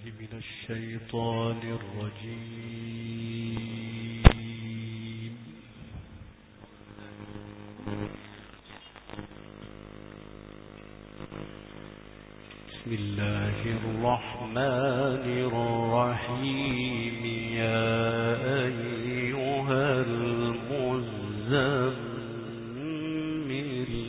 من الشيطان الرجيم. بسم الله الرحمن الرحيم. يا أيها المزمل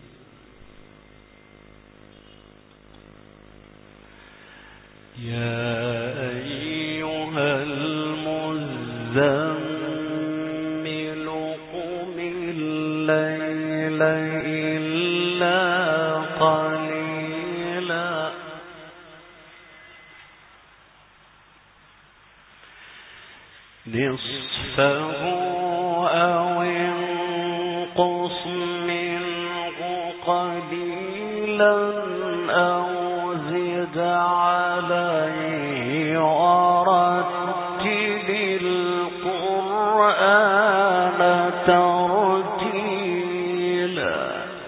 يا أيها المزمل قم الليل إلا قليلا نصفه أو انقص منه قليلا أو زد عليه ورتل القرآن ترتيلا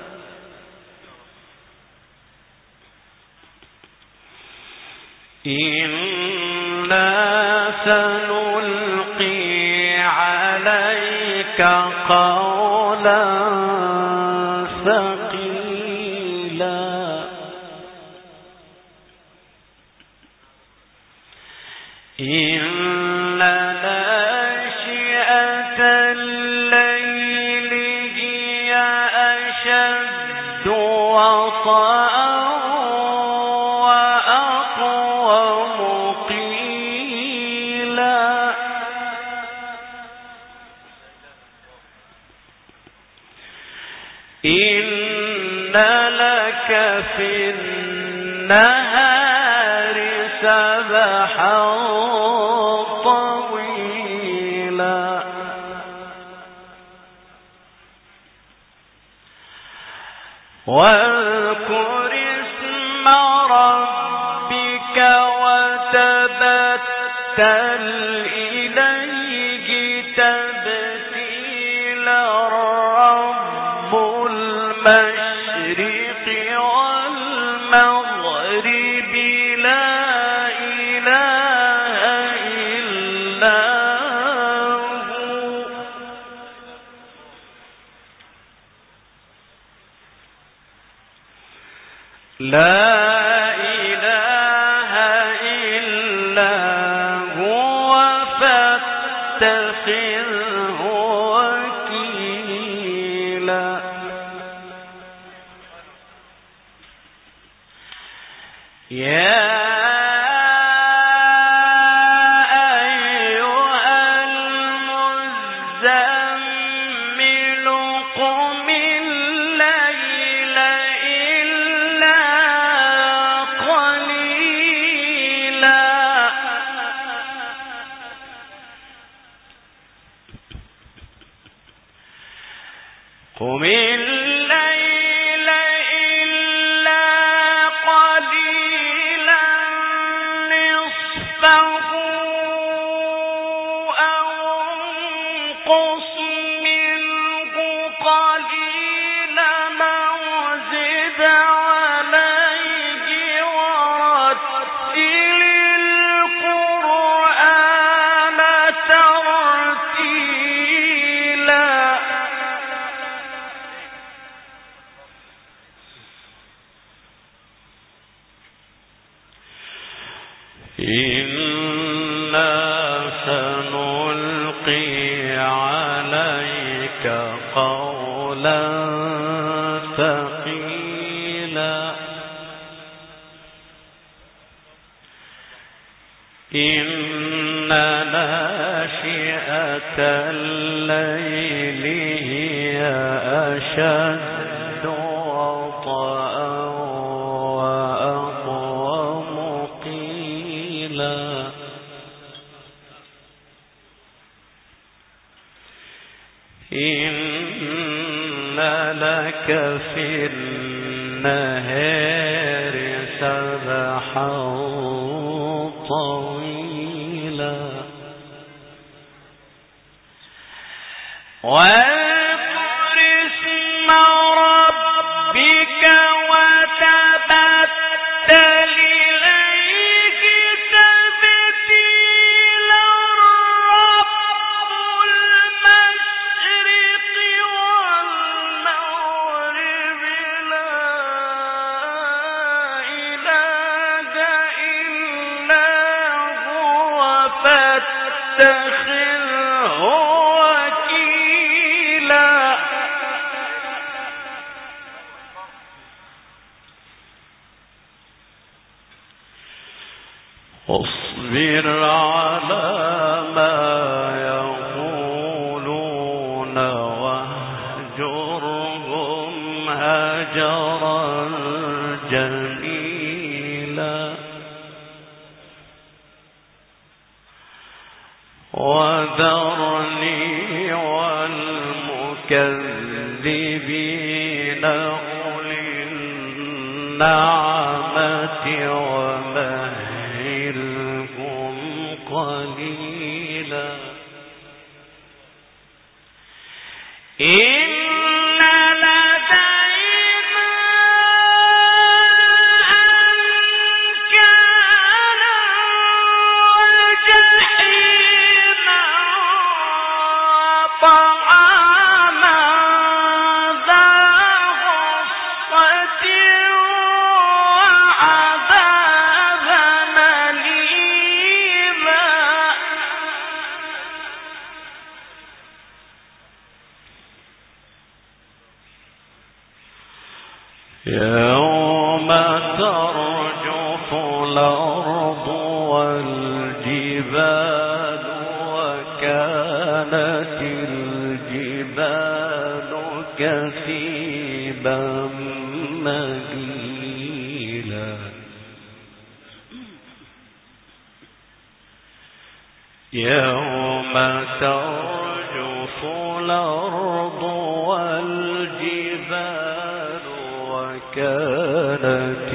إنا سنلقي عليك قولا ثقيلا إن ناشئة الليل هي أشد وطئا وأقوم قيلا إن لك في النهار سبحا طويلا واذكر اسم ربك وتبتل إليه تبتيلا رب المشرق والمغرب لا إله إلا هو لا إله إلا هو فاتخذه وكيلا يا أيها المزمل قم الليل إلا قليلا قم الليل إلا قليلا نصفه أو انقص منه قليلا أو زد عليه ورتل القرآن ترتيلا إنا سنلقي عليك قولا ثقيلا إن ناشئة الليل هي أشد وطئا وأقوم قيلا إن لك في النهار سبحا طويلا واذكر اسم ربك وتبتل إليه واصبر على ما يقولون واهجرهم هجرا جميلا وذرني والمكذبين أولي النعمة ومهلهم قليلا يوم ترجف الأرض والجبال وكانت الجبال كثيبا مهيلا يوم ترجف الأرض والجبال وكانت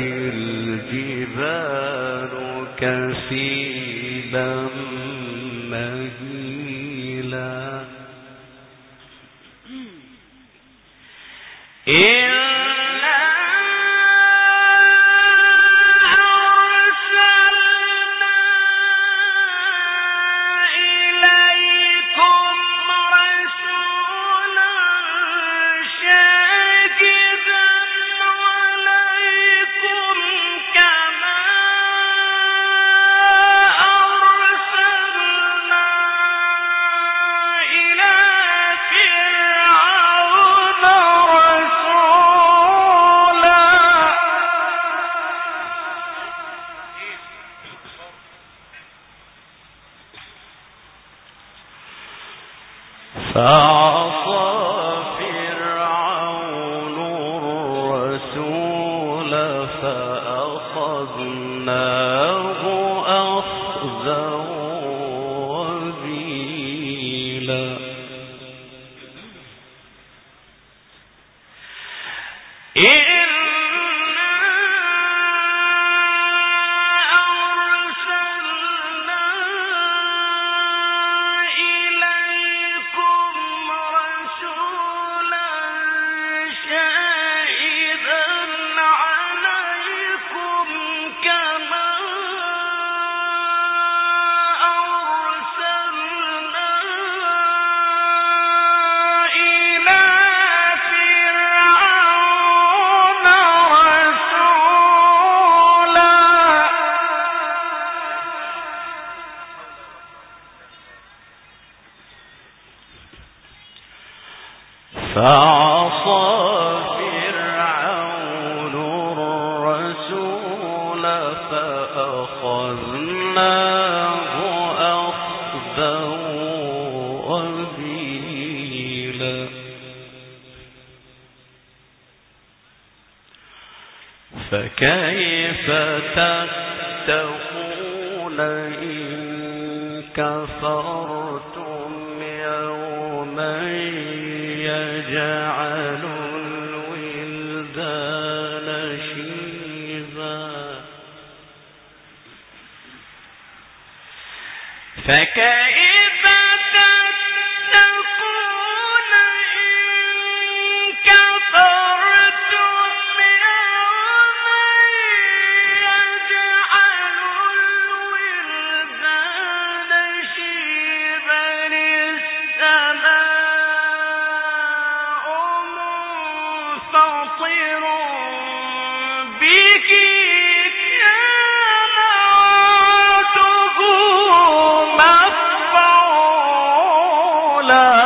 الجبال كثيبا مهيلا فعصى فرعون الرسول فأخذناه أخذا وبيلا فعصى فرعون الرسول فأخذناه أخذا وبيلا فكيف تتقون إن كفرتم يوما يجعل الولدان شيبا فكيف تتقون إن كفرتم يوما يجعل الولدان شيبا السماء منفطر به كان وعده مفعولا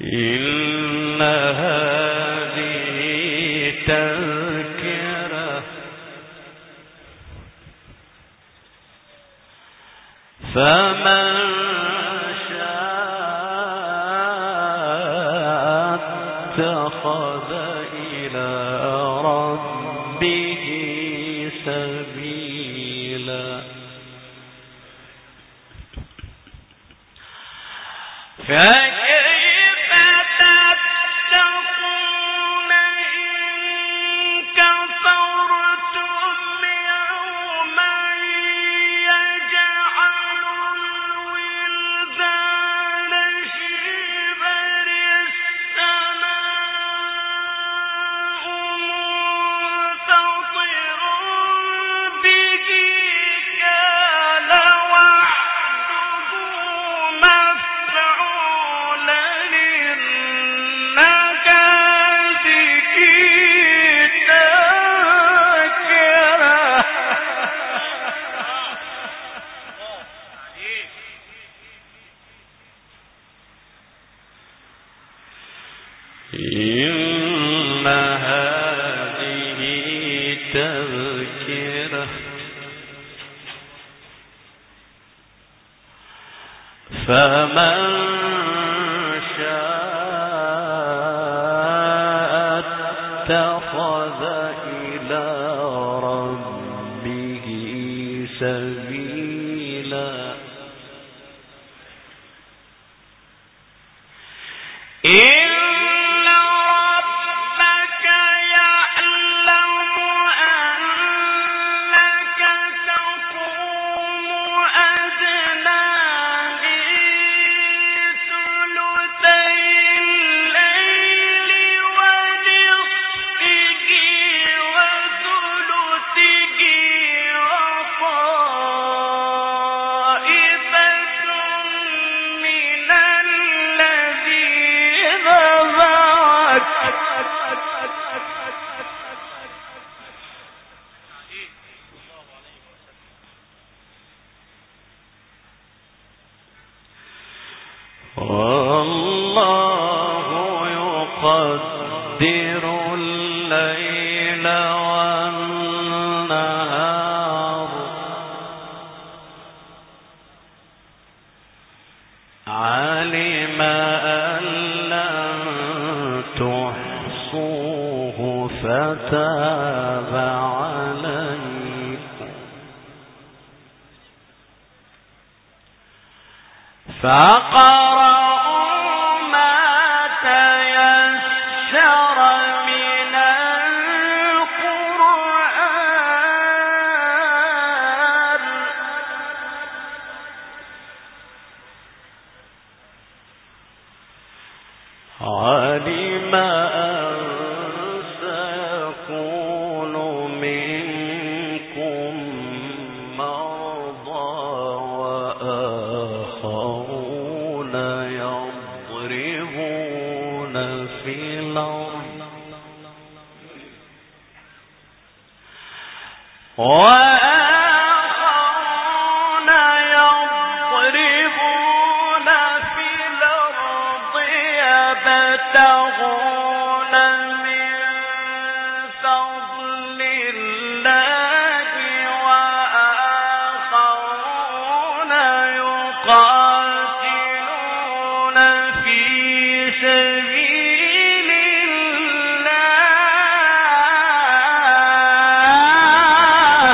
إن هذه تذكرة فمن شاء اتخذ إلى ربه سبيلا فكيف تتقون إن كفرتم يوما يجعل الولدان شيبا السماء منفطر به كان وعده مفعولا إنك هذه تذكرة إن هذه تذكرة فمن شاء اتخذ إلى ربه سبيلا إن ربك يعلم أنك تقوم أدنى من ثلثي الليل ونصفه وثلثه وطائفة من الذين معك والله يقدر الليل والنهار علم أن لن تحصوه فتاب عليكم فقرأوا ما تيسر من القرآن علم أن سيكون منكم مرضى وآخرون يضربون في الأرض وآخرون يضربون في الأرض يبتغون من فضل الله وآخرون يقاتلون في سبيل الله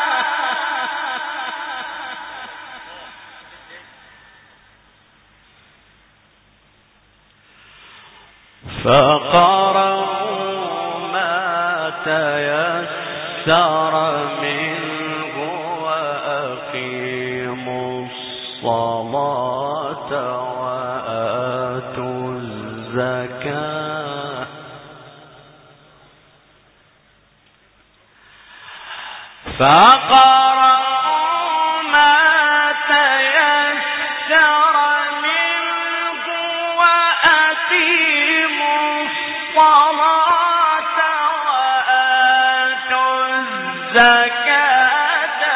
فقرأوا ما تيسر منه وأقيموا الصلاة وآتوا الزكاة فقرأوا ما تيسر منه وأقيموا الصلاة وآتوا الزكاة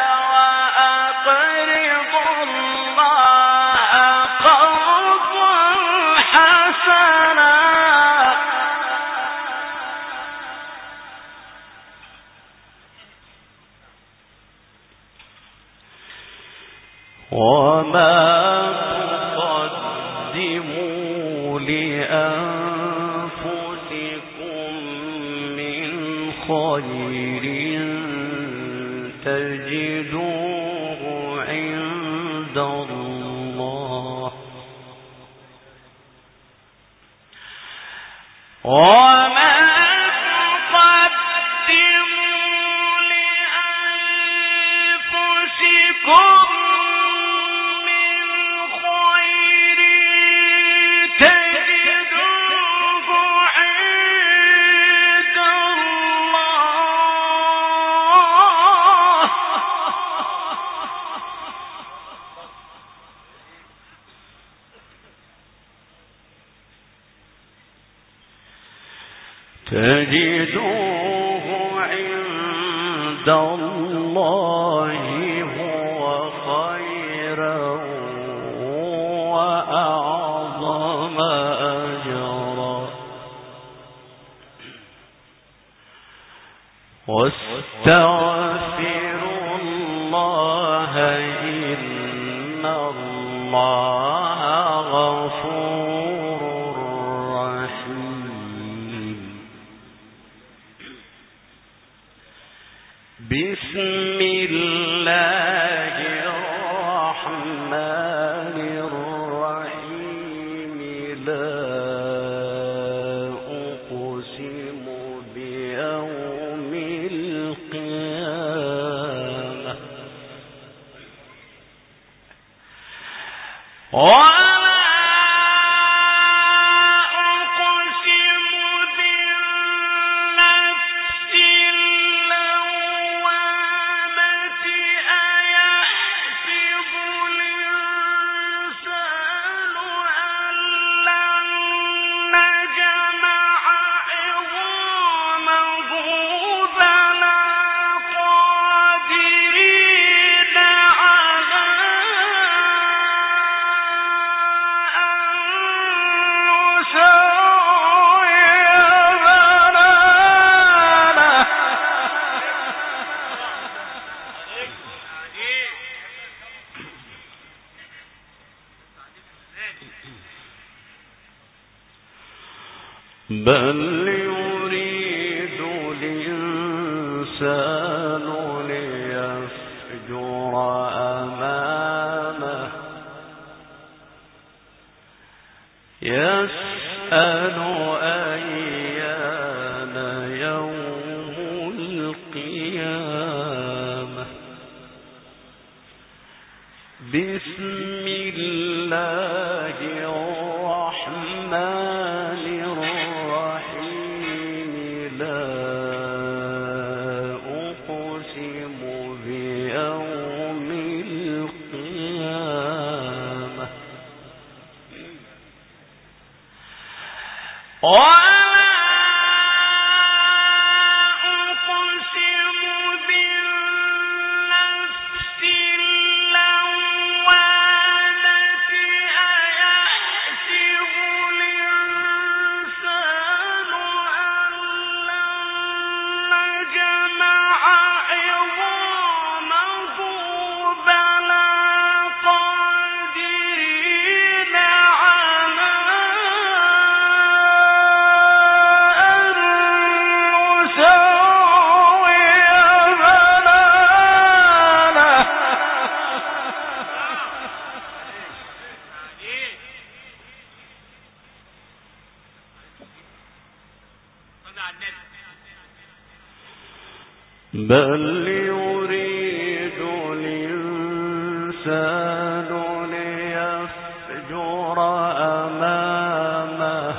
وأقرضوا الله قرضا حسنا وما تقدموا لأنفسكم من خير تجدوه عند الله وما تقدموا لأنفسكم من خير تجدوه عند الله تجدوه عند الله هو خيرا وأعظم أجرا واستغفروا الله إن الله غفور رحيم بسم الله الرحمن الرحيم لا أقسم بيوم القيامة بل يريد الإنسان ليفجر أمامه يسأل أيان يوم القيامة بسم الله الرحمن الرحيم لا أقسم بيوم القيامة بل يريد الإنسان ليفجر أمامه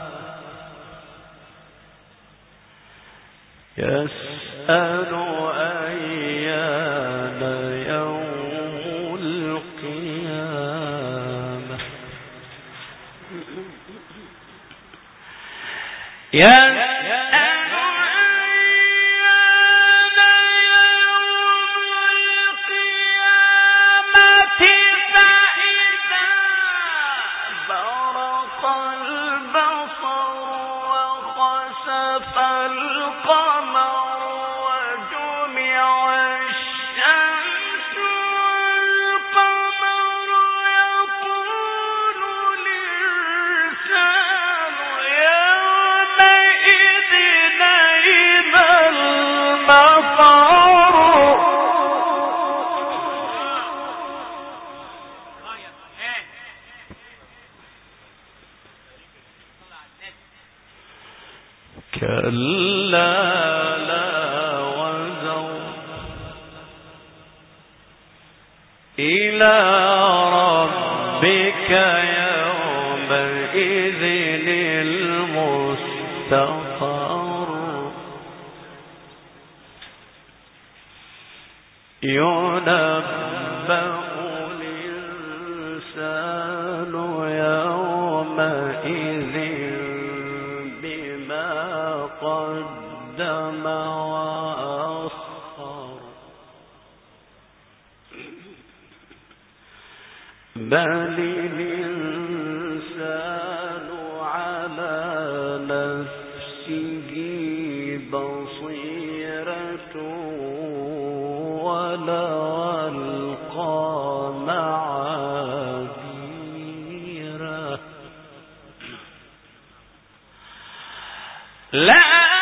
يسأل أيان يوم القيامة القمر وجمع الشمس والقمر كلا لا وزر إلى ربك يومئذ المستقر ينبأ الإنسان يومئذ بما قدم وأخر بل الإنسان على نفسه بصيرة ولو ألقى معاذيره لا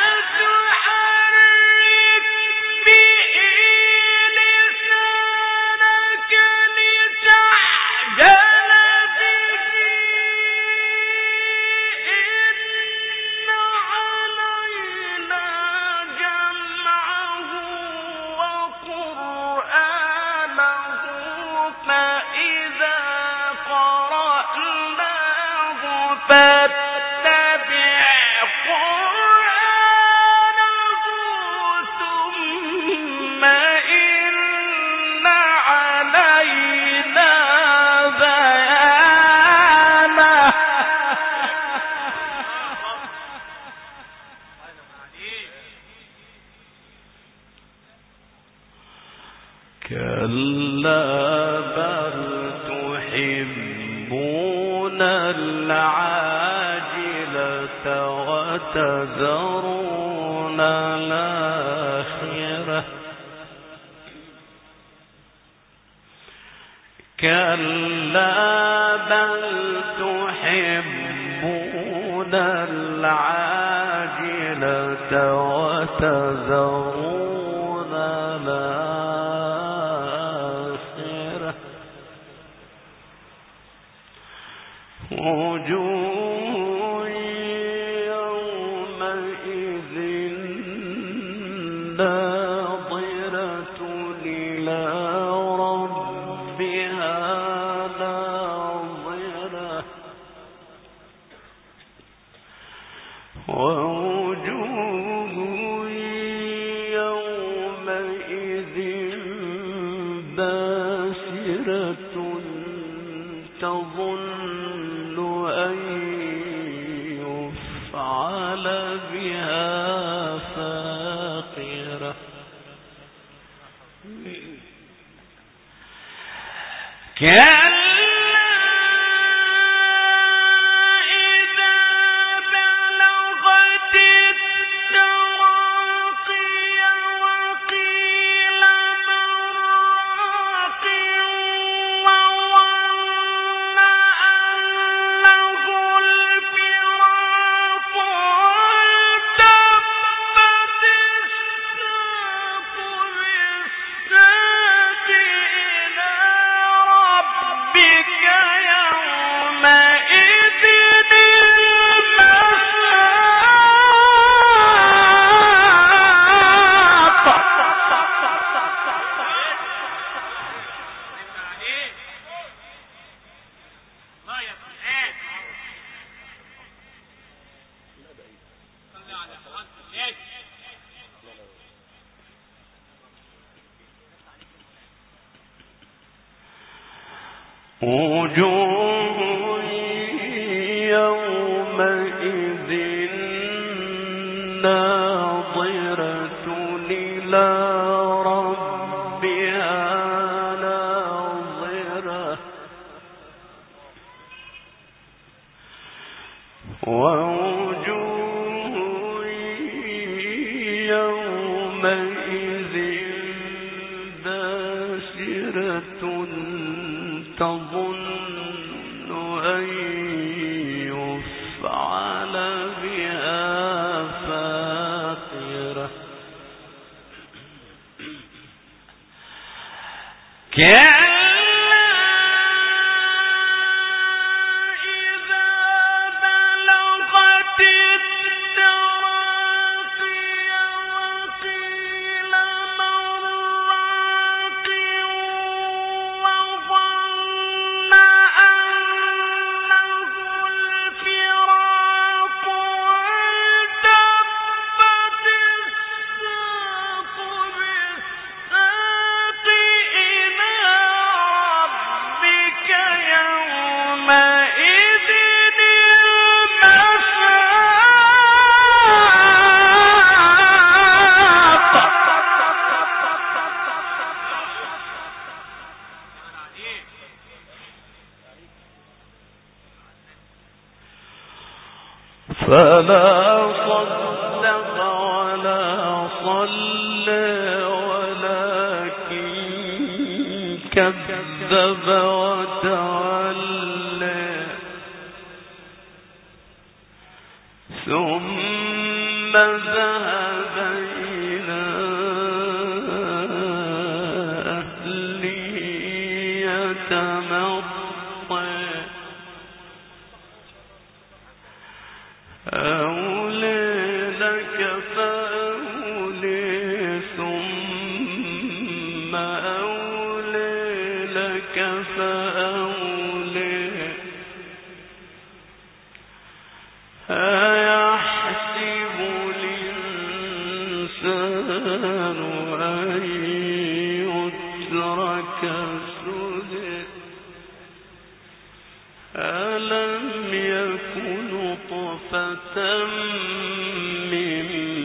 كلا بل تحبون العاجلة وتذرون الآخرة كلا بل تحبون العاجلة وتذرون الآخرة وجوه يومئذ ناظرة إلى ربها ناظرة ووجوه يومئذ باسرة تظن أن يفعل بها فاقرة وجوه يومئذ ناظرة إلى ربها ناظرة ووجوه يومئذ باسرة تظن أن يفعل بها فاقرة إذا بلغت التراقي فلا صدق ولا صلى ولكن كذب وتولى ثم ذهب إلى أهله يتمطى أولى لك فأولى ثم أولى لك فأولى أيحسب الإنسان أن يترك سدى ألم يكن نطفة من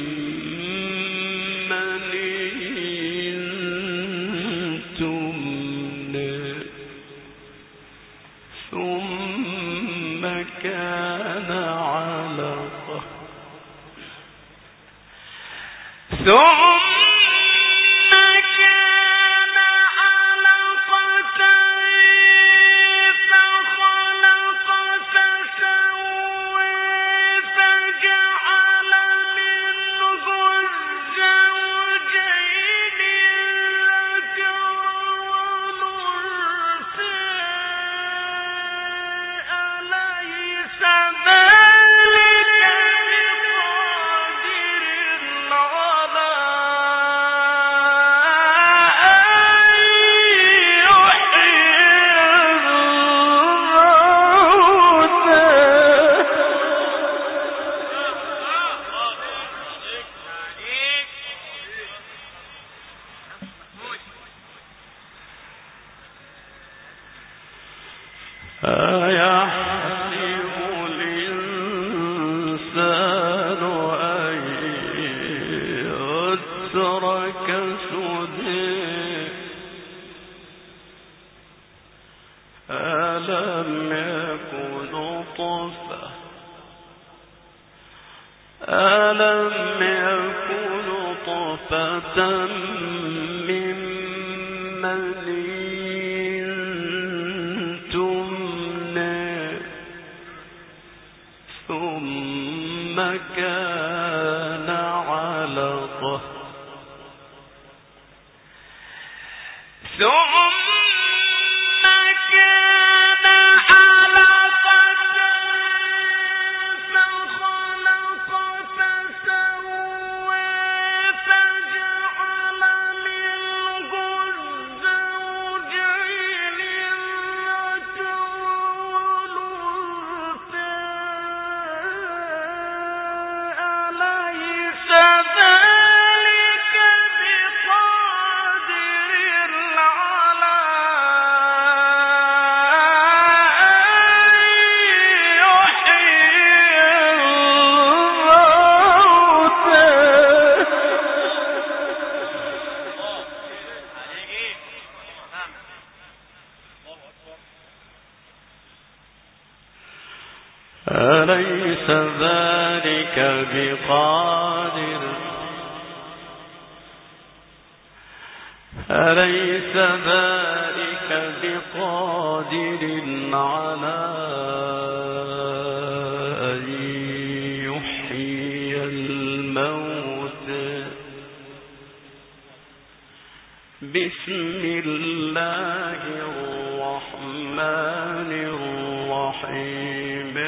مني تمنى ثم كان علقة ألم يكن طفة من مني تمنى ثم كان علقة أليس ذلك بقادر أليس ذلك بقادر على أن يحيي الموتى بسم الله الرحمن الرحيم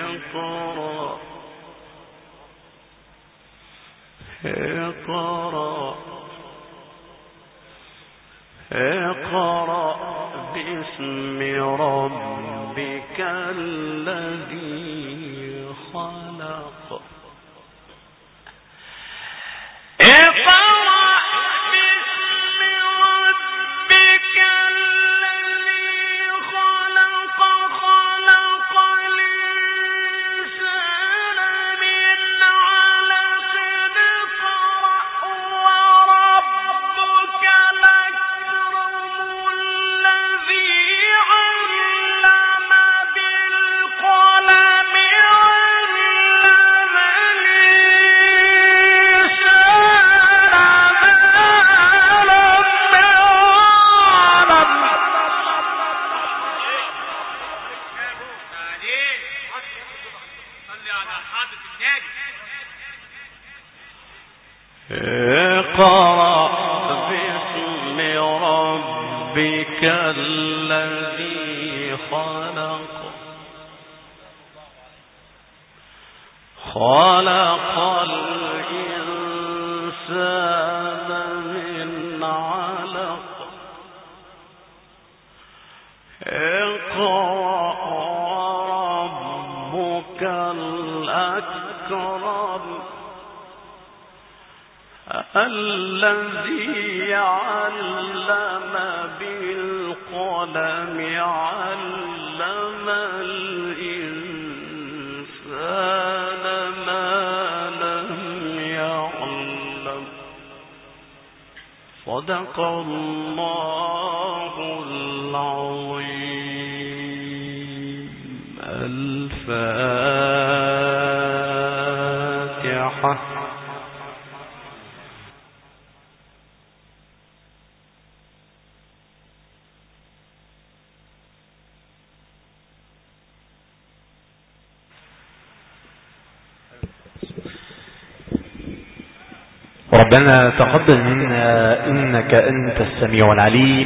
اقرأ باسم ربك الذي خلق الذي علم بالقلم ربك الذي خلق الإنسان من علق اقرأ ربك الأكرم الذي علم بالقلم علم الإنسان ما لم يعلم صدق الله العظيم. الفاتحة. ربنا تقبل منا إنك أنت السميع العليم